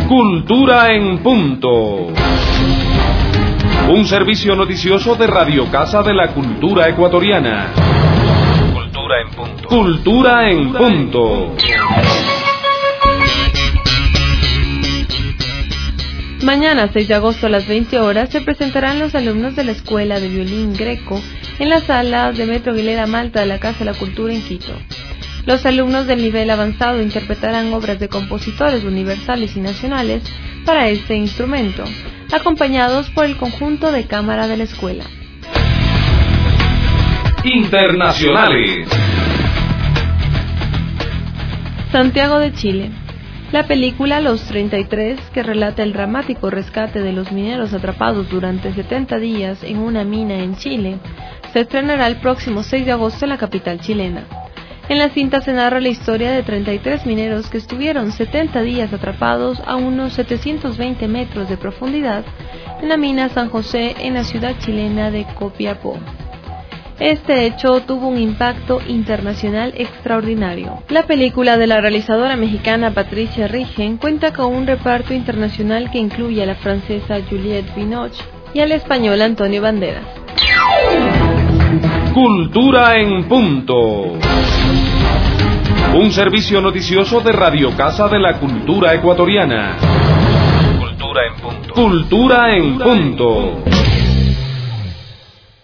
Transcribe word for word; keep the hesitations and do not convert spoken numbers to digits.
Cultura en punto. Un servicio noticioso de Radio Casa de la Cultura Ecuatoriana. Cultura en punto. Cultura en punto. Mañana, seis de agosto a las veinte horas, se presentarán los alumnos de la Escuela de Violín Greco en la sala de Metro Aguilera Malta de la Casa de la Cultura en Quito. Los alumnos del nivel avanzado interpretarán obras de compositores universales y nacionales para este instrumento, acompañados por el conjunto de cámara de la escuela. Internacionales. Santiago de Chile. La película Los treinta y tres, que relata el dramático rescate de los mineros atrapados durante setenta días en una mina en Chile, se estrenará el próximo seis de agosto en la capital chilena. En la cinta se narra la historia de treinta y tres mineros que estuvieron setenta días atrapados a unos setecientos veinte metros de profundidad en la mina San José en la ciudad chilena de Copiapó. Este hecho tuvo un impacto internacional extraordinario. La película de la realizadora mexicana Patricia Rigen cuenta con un reparto internacional que incluye a la francesa Juliette Binoche y al español Antonio Banderas. Cultura en punto. Un servicio noticioso de Radio Casa de la Cultura Ecuatoriana. Cultura en punto. Cultura en punto.